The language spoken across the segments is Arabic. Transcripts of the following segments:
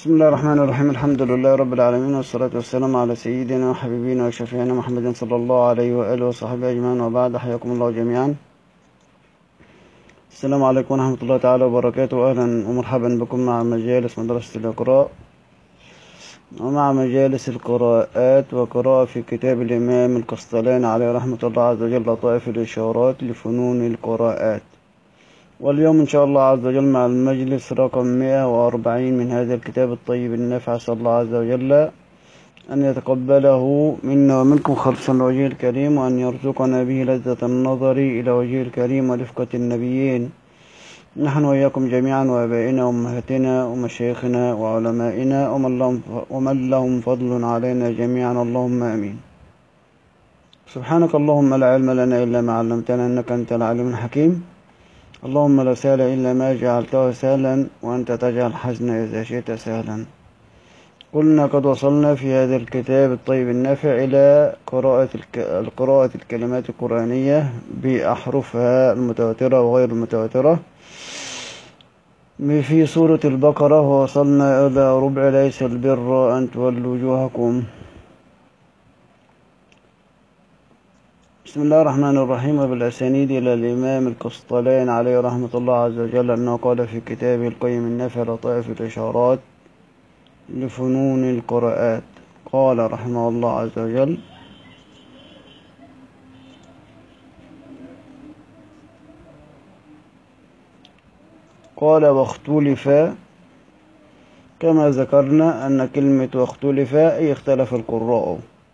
بسم الله الرحمن الرحيم. الحمد لله رب العالمين، والصلاة والسلام على سيدنا وحبيبنا وشفيعنا محمد صلى الله عليه وآله وصحبه أجمعين، وبعد. حياكم الله جميعا. السلام عليكم ورحمة الله تعالى وبركاته. أهلا ومرحبا بكم مع مجالس مدرسة الإقراء ومع مجالس القراءات وقراءة في كتاب الإمام القسطلاني عليه رحمة الله عز وجل، لطائف الإشارات لفنون القراءات. واليوم إن شاء الله عز وجل مع المجلس رقم 140 من هذا الكتاب الطيب النافع. أسأل الله عز وجل أن يتقبله منا ومنكم خالصا لوجهه الكريم، وأن يرزقنا به لذة النظر إلى وجهه الكريم ورفقة النبيين، نحن وإياكم جميعا، وآبائنا وأمهاتنا ومشايخنا وعلمائنا ومن لهم فضل علينا جميعا، اللهم آمين. سبحانك اللهم لا علم لنا إلا ما علمتنا، إنك أنت العليم الحكيم. اللهم لا سهل إلا ما جعلته سهلا، وأنت تجعل الحزن إذا شئت سهلا. قلنا قد وصلنا في هذا الكتاب الطيب النافع إلى قراءة الكلمات القرآنية بأحرفها المتواترة وغير المتواترة في سورة البقرة، ووصلنا إلى ربع ليس البر أن تولوا وجوهكم. بسم الله الرحمن الرحيم. وبالأسانيد إلى الإمام القسطلاني عليه رحمة الله عز وجل أنه قال في كتابه القيم النافع لطائف الإشارات لفنون القراءات، قال رحمه الله عز وجل: قال واختلف، كما ذكرنا أن كلمة واختلف أي اختلف القراء،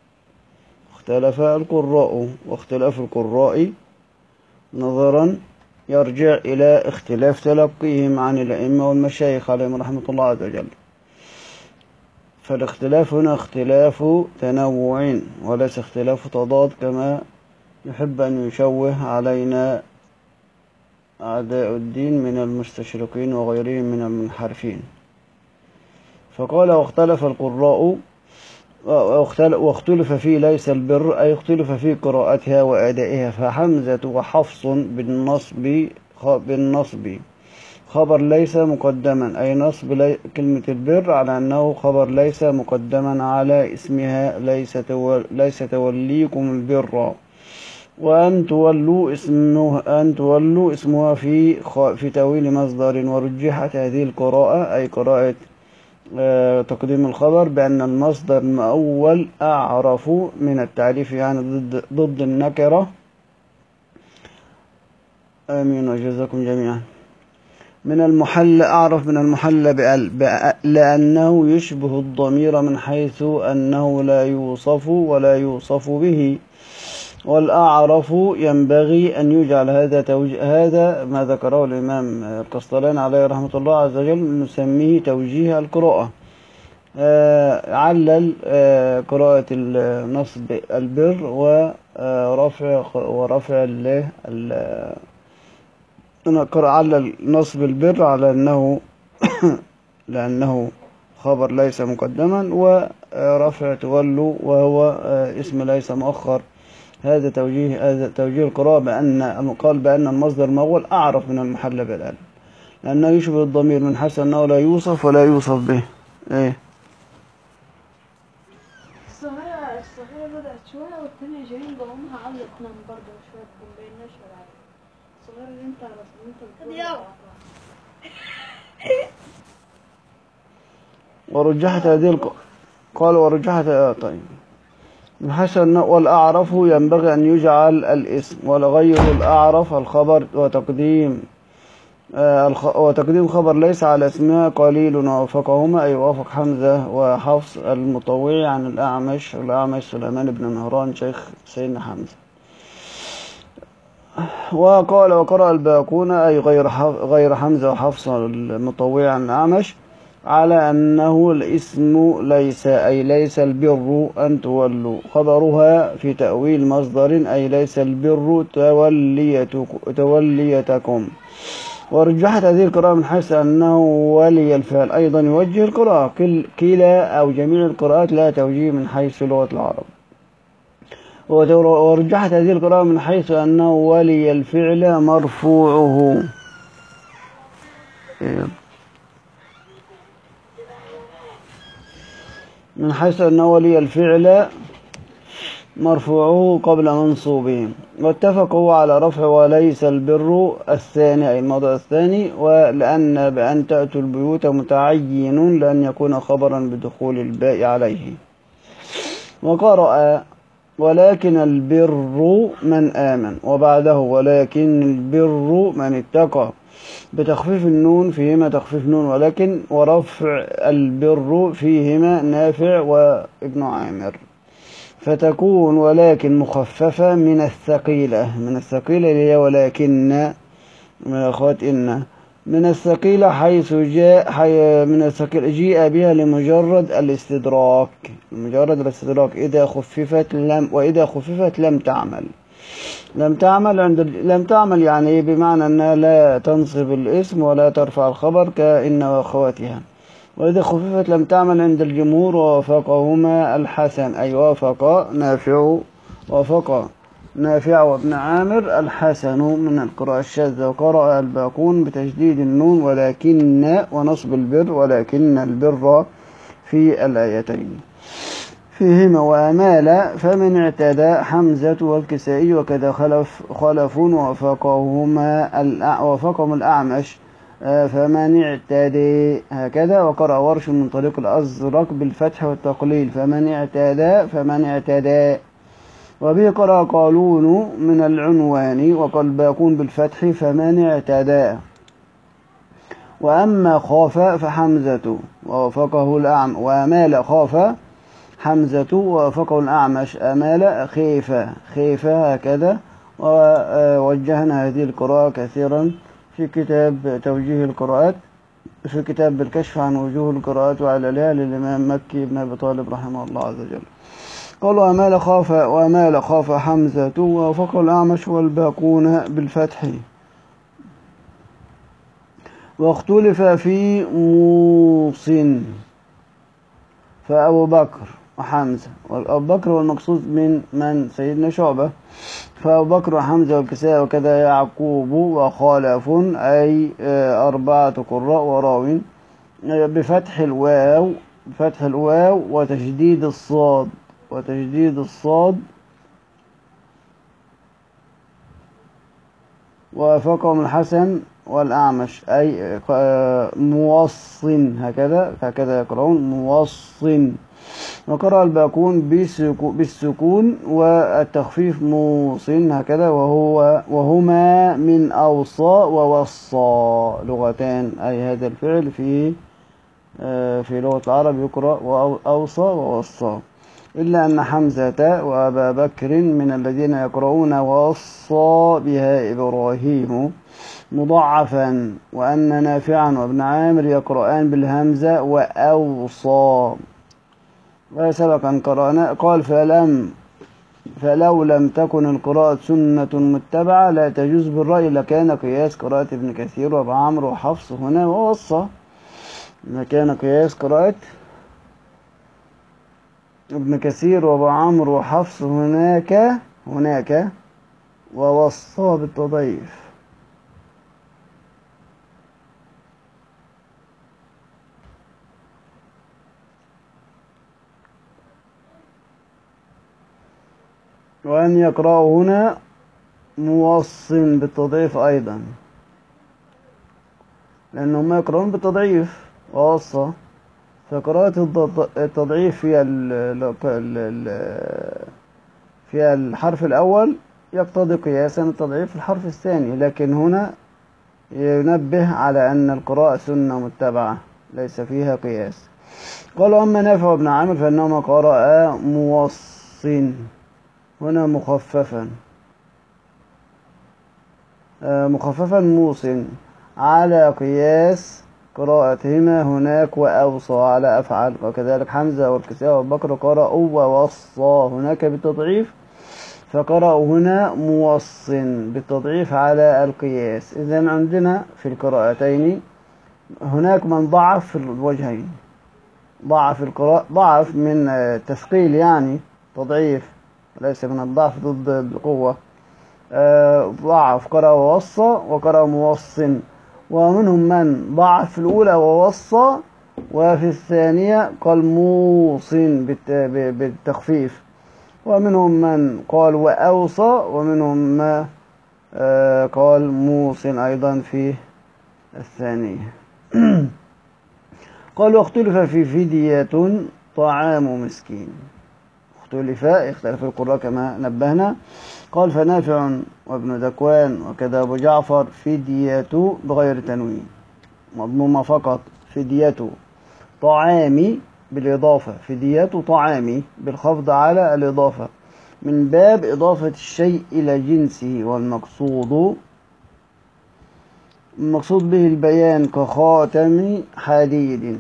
واختلاف القراء نظرا يرجع إلى اختلاف تلقيهم عن الأئمة والمشايخ عليهم رحمة الله عز وجل. فالاختلاف هنا اختلاف تنوع وليس اختلاف تضاد، كما يحب أن يشوه علينا أعداء الدين من المستشرقين وغيرهم من المنحرفين. فقال واختلف القراء، واختلف فيه ليس البر أي اختلف في قراءتها وأدائها. فحمزة وحفص بالنصب خبر ليس مقدما، أي نصب كلمة البر على أنه خبر ليس مقدما على اسمها، ليس توليكم البر. وأن تولوا اسمها في تأويل مصدر. ورجحت هذه القراءة أي قراءة تقديم الخبر بأن المصدر المؤول أعرف من التعريف، يعني ضد النكرة. آمين وجزاكم جميعا. من المحل أعرف من المحل لأنه يشبه الضمير من حيث أنه لا يوصف ولا يوصف به. والأعرف ينبغي أن يجعل هذا ما ذكره الإمام القسطلاني عليه رحمة الله عز وجل نسميه توجيه القراءة. علل قراءة النصب البر ورفع علل نصب البر على أنه لأنه خبر ليس مقدما، ورفع تولوا وهو اسم ليس مؤخر. هذا توجيه القراءة قال بأن المصدر المؤول أعرف من المحل بالألف، لأنه يشبه الضمير من حيث أنه لا يوصف ولا يوصف به. إيه؟ الصغيرة بدأت شوية والتانية جايين ضمها علق نام برضه شوية مبيناش ولا حاجة. الصغيرة اللي انت ورجحت هذه قال ورجحت طيب من حيث أنه والأعرف ينبغي أن يجعل الاسم، ولغير الأعرف الخبر، وتقديم خبر ليس على اسمها قليل. ووافقهما أي وافق حمزة وحفص المطوعي عن الأعمش سليمان بن مهران شيخ سيدنا حمزة. وقال وقرأ الباقون أي غير حمزة وحفص المطوعي عن الأعمش على أنه الاسم ليس أي ليس البر أن تولوا، خبرها في تأويل مصدر أي ليس البر توليتكم. ورجحت هذه القراءة من حيث أنه ولي الفعل أيضا يوجه القراءة. كلا أو جميع القراءات لا توجيه من حيث لغة العرب. ورجحت هذه القراءة من حيث أنه ولي الفعل مرفوعه. من حيث أن ولي الفعل مرفوعه قبل منصوبه، واتفقوا على رفع وليس البر الثاني أي الموضع الثاني، ولأن بأن تأتوا البيوت متعين لأن يكون خبرا بدخول الباء عليه. وقرأ ولكن البر من آمن، وبعده ولكن البر من اتقى بتخفيف النون فيهما تخفيف نون ورفع البر فيهما نافع وابن عامر، فتكون ولكن مخففة من الثقيلة اللي هي ولكن من أخوات إن من الثقيلة حيث من الثقيلة جيء بها لمجرد الاستدراك إذا خففت وإذا خففت لم تعمل يعني بمعنى أنها لا تنصب الاسم ولا ترفع الخبر كإن وأخواتها. وإذا خففت لم تعمل عند الجمهور، ووافقهما الحسن أي وافق نافع وابن عامر الحسن من القراءة الشاذة. وقرأ الباقون بتشديد النون ولكن ونصب البر ولكن البر في الآيتين فيهما. وأمال فمن اعتدى حمزة والكسائي وكذا خلف وافقهم الأعمش فمن اعتدى هكذا. وقرأ ورش من طريق الأزرق بالفتح والتقليل فمن اعتدى. وبه قرأ قالون من العنوان وقال باقون بالفتح فمن اعتدى. وأما خاف فحمزة ووافقه الأعمش، وأمال خاف حمزة ووافقه الأعمش أمال خيف هكذا. ووجهنا هذه القراءة كثيرا في كتاب توجيه القراءات، في كتاب الكشف عن وجوه القراءات وعللها للإمام مكي بن أبي طالب رحمه الله عز وجل. قالوا وأمال خاف حمزة ووافقه الأعمش والباقون بالفتح. واختلف في موصٍ فأبو بكر وحمزة، وأبو بكر والمقصود من سيدنا شعبة، فأبو بكر وحمزة والكساء وكذا يعقوب وخالف أي 4 قراء وراو بفتح الواو وتشديد الصاد ووافقهم الحسن والأعمش أي موصٍ هكذا يقرؤون موصٍ. وقرأ الباقون بالسكون والتخفيف موصٍ هكذا، وهما من أوصى ووصى لغتان، أي هذا الفعل في لغة العرب يقرأ أوصى ووصى، إلا أن حمزة وأبا بكر من الذين يقرؤون ووصى بها إبراهيم مضاعفا، وأن نافعا وابن عامر يقرؤان بالهمزة وأوصى. وسبق أن قرأنا قال فلو لم تكن القراءة سنة متبعة لا تجوز بالرأي لكان قياس قراءة ابن كثير وابن عمرو وحفص هنا ووصى، لكان قياس قراءة ابن كثير وابن عمرو وحفص هناك ووصى بالتضعيف. وأن يقرأوا هنا موصٍ بالتضعيف أيضا، لأنهم يقرأون بالتضعيف ووصى، فقراءة التضعيف في الحرف الأول يقتضي قياسا التضعيف في الحرف الثاني، لكن هنا ينبه على أن القراءة سنة متبعة ليس فيها قياس. قالوا أما نافع وابن عامر فإنهما قرأ موصٍ هنا مخففا موصٍ على قياس قراءتهما هناك وأوصى على أفعل. وكذلك حمزة والكساء والبكر قرأوا ووصى هناك بالتضعيف، فقرأوا هنا موصٍ بالتضعيف على القياس. إذن عندنا في القراءتين هناك من ضعف في الوجهين، ضعف من تثقيل يعني تضعيف، ليس من الضعف ضد القوة، ضعف قرأ ووصى وقرأ موصٍ. ومنهم من ضعف في الأولى ووصى وفي الثانية قال موص بالتخفيف. ومنهم من قال وأوصى، ومنهم ما قال موص أيضا في الثانية. قال واختلف في فدية طعام مسكين. اختلف القراء كما نبهنا. قال فنافع وابن ذكوان وكذا أبو جعفر فدية بغير تنوين مضمومة فقط، فدية طعام بالإضافة، فدية طعام بالخفض على الإضافة من باب إضافة الشيء إلى جنسه، المقصود به البيان كخاتم حديد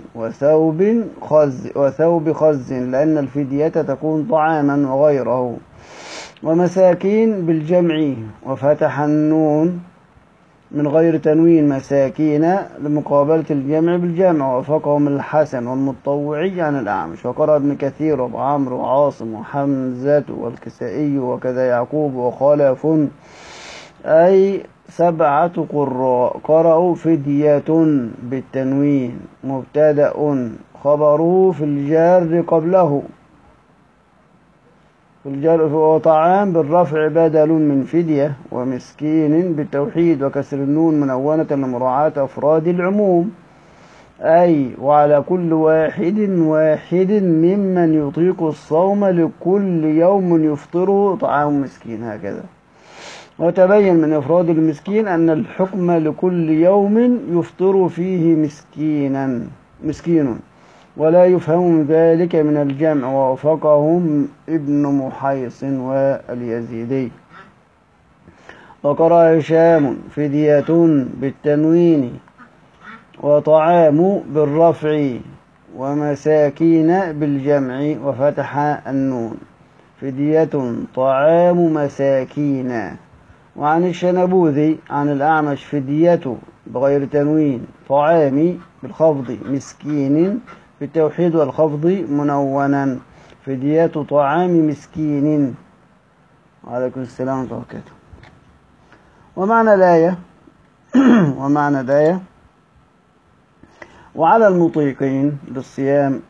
وثوب خز لأن الفدية تكون طعاما وغيره. ومساكين بالجمع وفتح النون من غير تنوين مساكين لمقابلة الجمع بالجمع. وفقهم الحسن والمطوعي عن الأعمش. وقرأ ابن كثير وابو عمرو وعاصم وحمزة والكسائي وكذا يعقوب وخلف أي 7 قراء قرأوا فدية بالتنوين مبتدأ خبره في الجار قبله، وطعام بالرفع بدل من فدية، ومسكين بالتوحيد وكسر النون منونة لمراعاة أفراد العموم أي وعلى كل واحد ممن يطيق الصوم لكل يوم يفطره طعام مسكين هكذا. وتبين من إفراد المسكين أن الحكم لكل يوم يفطر فيه مسكين ولا يفهم ذلك من الجمع. ووافقهم ابن محيص واليزيدي. وقرأ هشام فدية بالتنوين وطعام بالرفع ومساكين بالجمع وفتح النون فدية طعام مساكين. وعن الشنبوذي عن الأعمش فدية بغير تنوين طعام بالخفض مسكين بالتوحيد والخفض منونا فدية طعام مسكين. وعليكم السلام ورحمة الله وبركاته. ومعنى الآية وعلى المطيقين للصيام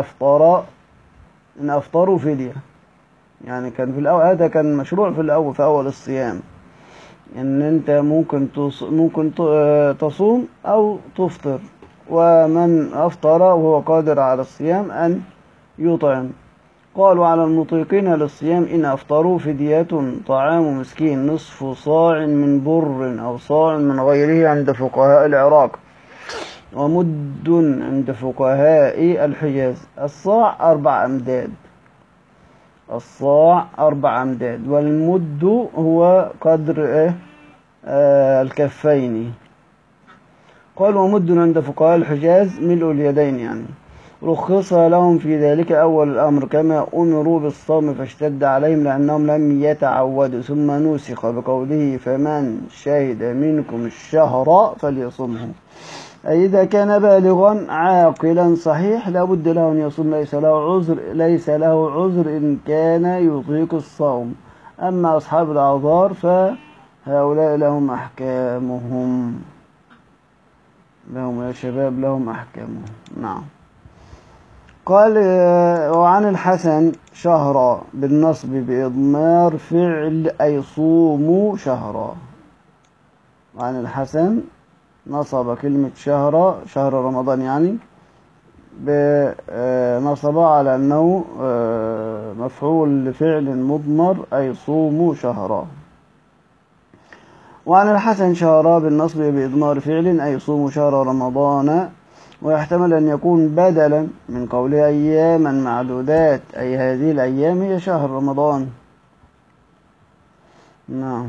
إن أفطروا فدية. يعني كان في الأول هذا كان مشروع في أول الصيام إن أنت ممكن تصوم أو تفطر، ومن أفطر وهو قادر على الصيام أن يطعم. قالوا على المطيقين للصيام إن أفطروا فدية طعام مسكين نصف صاع من بر أو صاع من غيره عند فقهاء العراق، ومد عند فقهاء الحجاز. الصاع 4 أمداد، والمد هو قدر الكفين. قال ومد عند فقهاء الحجاز ملء اليدين يعني. رخص لهم في ذلك أول الأمر كما أمروا بالصوم فاشتد عليهم لأنهم لم يتعودوا، ثم نسخ بقوله فمن شهد منكم الشهر فليصمه، أي إذا كان بالغا عاقلا صحيح لا بد له أن يصوم، ليس له عذر إن كان يطيق الصوم. أما أصحاب الأعذار فهؤلاء لهم أحكامهم، لهم يا شباب لهم أحكامهم. نعم. قال وعن الحسن شهرا بالنصب بإضمار فعل أي صوموا شهرا. وعن الحسن نصب كلمة شهر رمضان يعني نصب على أنه مفعول لفعل مضمر أي صوموا شهرا. وعن الحسن شهرا بالنصب بإضمار فعل أي صوموا شهر رمضان، ويحتمل أن يكون بدلا من قوله أياما معدودات أي هذه الأيام هي شهر رمضان. نعم.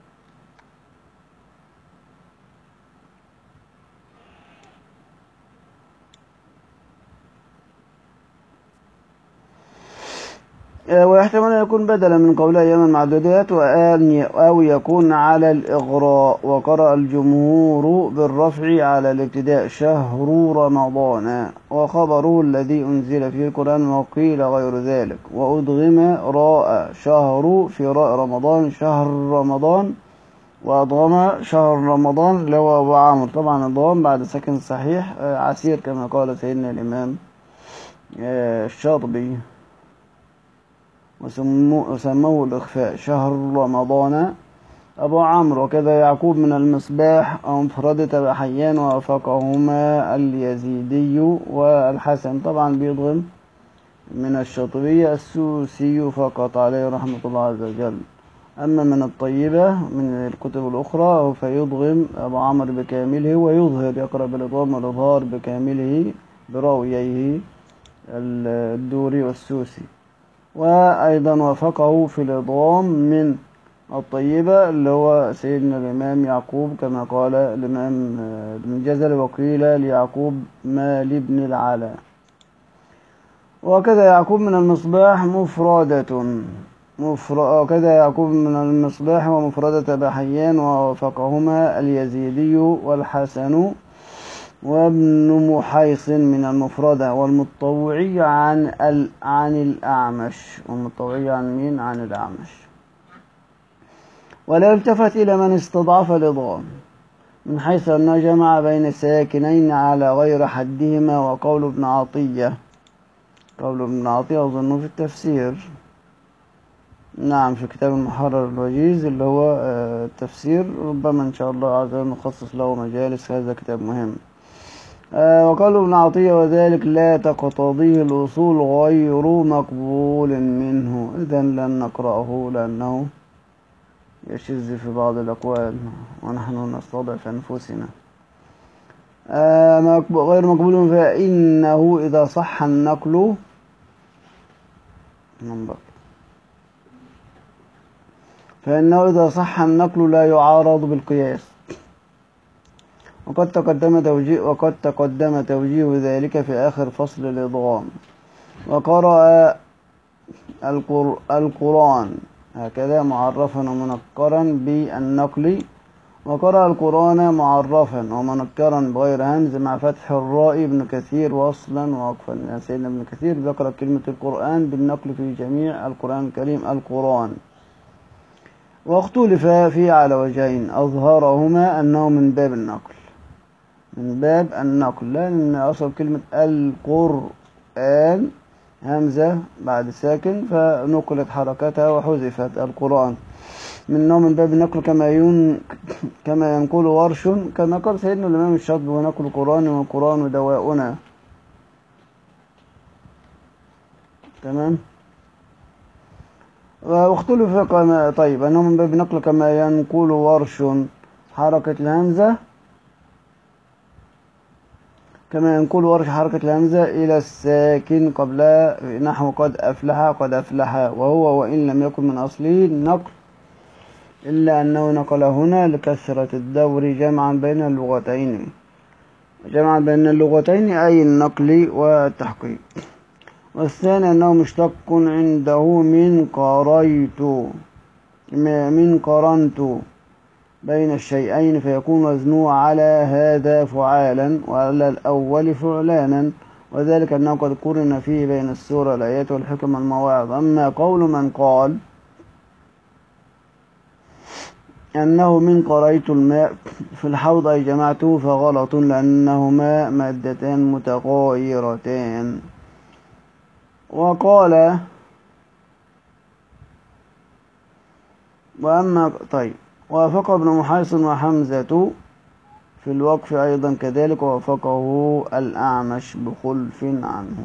ويحتمل أن يكون بدلا من قول أيام المعدودات أو يكون على الإغراء. وقرأ الجمهور بالرفع على الابتداء شهر رمضان وخبره الذي أنزل فيه القرآن، وقيل غير ذلك وأدغم راء شهر في راء رمضان شهر رمضان وأضغم شهر رمضان اللي هو أبو عمرو، طبعا أضغم بعد ساكن صحيح عسير كما قال سيدنا الإمام الشاطبي، وسموه الإخفاء شهر رمضان أبو عمرو. وكذا يعقوب من المصباح أو مفردة بحيان ووافقهما اليزيدي والحسن، طبعا بيضغم من الشاطبية السوسي فقط عليه رحمة الله عز وجل. أما من الطيبة من الكتب الأخرى فيضغم أبو عمرو بكامله ويظهر، يقرأ بالإضغام والإظهار بكامله براوييه الدوري والسوسي. وأيضا وافقه في الإضغام من الطيبة اللي هو سيدنا الإمام يعقوب كما قال الإمام ابن جزل، وقيل ليعقوب ما لابن العلا. وكذا يعقوب من المصباح مفردة وكذا يعقوب من المصباح ومفردة بحيان ووافقهما اليزيدي والحسن وابن محيص من المفردة والمطوعي عن الأعمش. والمطوعي عن مين؟ عن الأعمش. ولا يلتفت إلى من استضعف الإضغام من حيث أنه جمع بين ساكنين على غير حدهما. وقول ابن عطية، قول ابن عطية أظنه في التفسير، نعم في كتاب المحرر الوجيز اللي هو التفسير، ربما إن شاء الله عز وجل نخصص له مجالس، هذا كتاب مهم. وقال ابن عطية وذلك لا تقتضيه الأصول غير مقبول منه، إذن لن نقرأه لأنه يشذ في بعض الأقوال ونحن نستضعف أنفسنا. غير مقبول فإنه إذا صح النقل لا يعارض بالقياس. وقد تقدم توجيه ذلك في آخر فصل الإضغام. وقرأ القرآن هكذا معرفا ومنكرا بالنقل، وقرأ القرآن معرفا ومنكرا بغير همز مع فتح الراء ابن كثير وصلا ووقفا. يعني سيدنا ابن كثير ذكر كلمة القرآن بالنقل في جميع القرآن الكريم القرآن. واختلف فيه على وجهين، أظهرهما أنه من باب النقل، لأن أصل كلمة القرآن همزة بعد ساكن فنقلت حركتها وحذفت القرآن، من باب النقل كما ينقل ورش، كما قال سيدنا الإمام الشاطبي ونقل القرآن والقرآن دواؤنا. تمام. واختلف طيب أنه من باب النقل كما ينقل ورش حركة الهمزة، إلى الساكن قبل نحو قد أفلح، وهو وإن لم يكن من أصله النقل إلا أنه نقل هنا لكثرة الدور جمعا بين اللغتين أي النقل والتحقيق. والثاني أنه مشتق عنده من قرنت بين الشيئين، فيكون وزنه على هذا فعالا وعلى الأول فعلانا، وذلك أنه قد قرن فيه بين السورة الآيات والحكم المواعظ. أما قول من قال أنه من قريت الماء في الحوض أي جمعته فغلط، لأنهما مادتان متغايرتان. وقال وافق ابن محيص وحمزة في الوقف أيضا كذلك، ووافقه الأعمش بخلف عنه.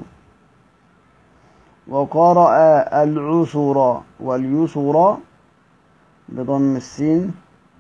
وقرأ العسر واليسر بضم السين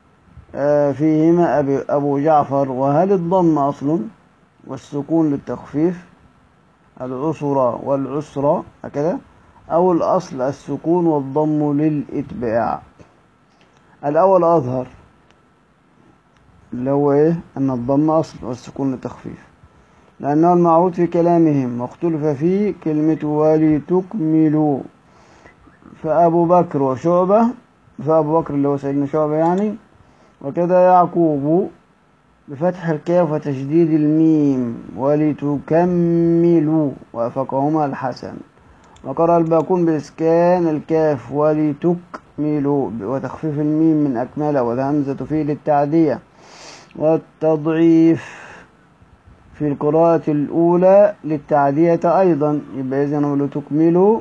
فيهما أبو جعفر. وهل الضم أصل والسكون للتخفيف؟ العسر والعسر هكذا، أو الأصل السكون والضم للإتباع؟ الأول أظهر اللي هو أن الضم أصل والسكون للتخفيف، لأنه المعروض في كلامهم، واختلف فيه كلمة ولتكملوا. فأبو بكر اللي هو سيدنا شعبة يعني، وكذا يعقوب بفتح الكاف وتشديد الميم ولتكملوا، وافقهما الحسن. وقرأ الباقون بإسكان الكاف لتكملوا وتخفيف الميم من أكمل والهمزة فيه للتعدية، والتضعيف في القراءة الأولى للتعدية أيضا. يبقى إذن ولتكملوا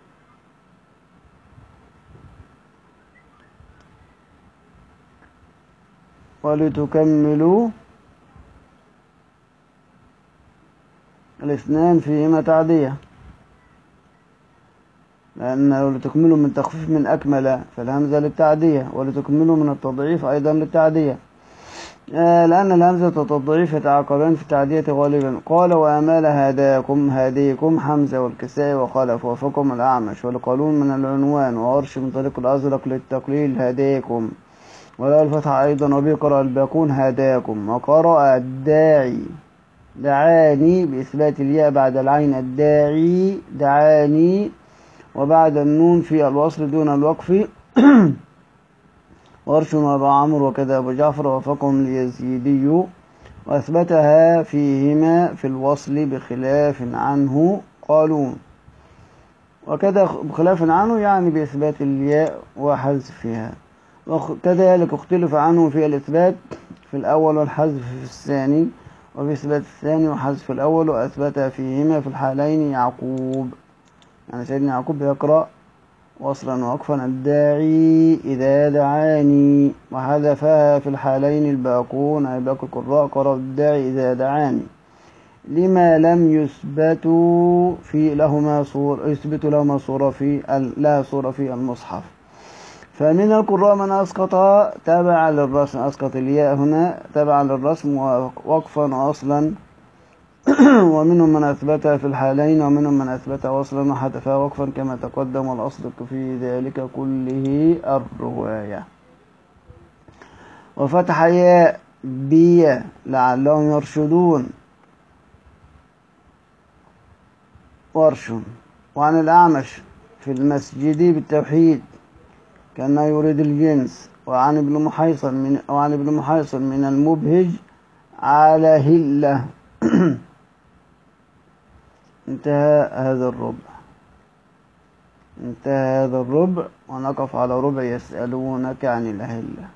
ولتكملوا الاثنان فيهما تعدية، لأن ولتكملوا من تخفيف من أكمل فالهمزة للتعدية، ولتكملوا من التضعيف أيضا للتعدية، لأن الهمزة والتضعيف يتعاقبان في التعدية غالبا. قال وأمال هداكم هديكم حمزة والكسائي وخلف وفقم الأعمش والقالون من العنوان وورش من طريق الأزرق للتقليل هديكم ولا الفتح أيضا، وبه قرأ الباقون هداكم. وقرأ الداعي دعاني بإثبات الياء بعد العين الداعي دعاني، وبعد النون في الوصل دون الوقف ورش وأبو عمرو وكذا أبو جعفر وفقهم اليزيدي، وأثبتها فيهما في الوصل بخلاف عنه قالون، وكذا بخلاف عنه يعني بإثبات الياء وحذفها. وكذلك اختلف عنه في الإثبات في الأول والحذف في الثاني، وفي إثبات الثاني وحذف الأول، وأثبتها فيهما في الحالين يعقوب، يعني سيدنا يعقوب يقرأ وصلا ووقفا الداعي إذا دعاني، وحذفها في الحالين الباقون أي باقي القراء قرأ الداعي إذا دعاني، لما لم يثبتوا في لهما صورة لها صورة في المصحف. فمن القراء من أسقط تابع للرسم، أسقط الياء هنا تابع للرسم ووقفا وأصلا ومنهم من أثبتها في الحالين، ومنهم من أثبتها وصلا وحذفها وقفا كما تقدم، والأصل في ذلك كله الرواية. وفتح ياء بي لعلهم يرشدون ورش، وعن الأعمش في المسجد بالتوحيد كأنه يريد الجنس، وعن ابن محيصن من المبهج على هلة. انتهى هذا الربع، ونقف على ربع يسألونك عن الأهلة.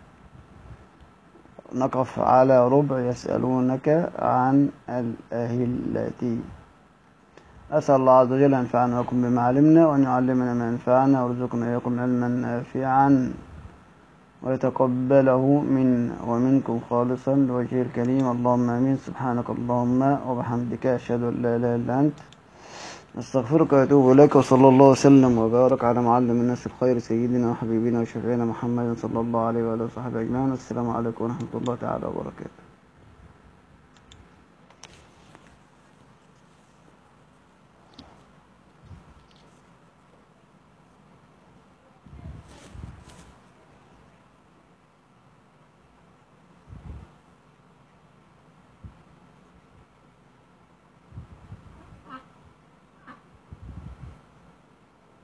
نقف على ربع يسألونك عن الأهلة. أسأل الله عز وجل أن ينفعنا ويكون بما علمنا، وأن يعلمنا ما ينفعنا، ويرزقنا إياكم علما نافعا، ويتقبله منا ومنكم خالصا لوجهه الكريم. اللهم آمين. سبحانك اللهم وبحمدك أشهد أن لا إله إلا أنت أستغفرك وأتوب إليك. وصلى الله وسلم وبارك على معلم الناس الخير سيدنا وحبيبنا وشفيعنا محمد صلى الله عليه وآله وصحبه أجمعين. السلام عليكم ورحمة الله تعالى وبركاته.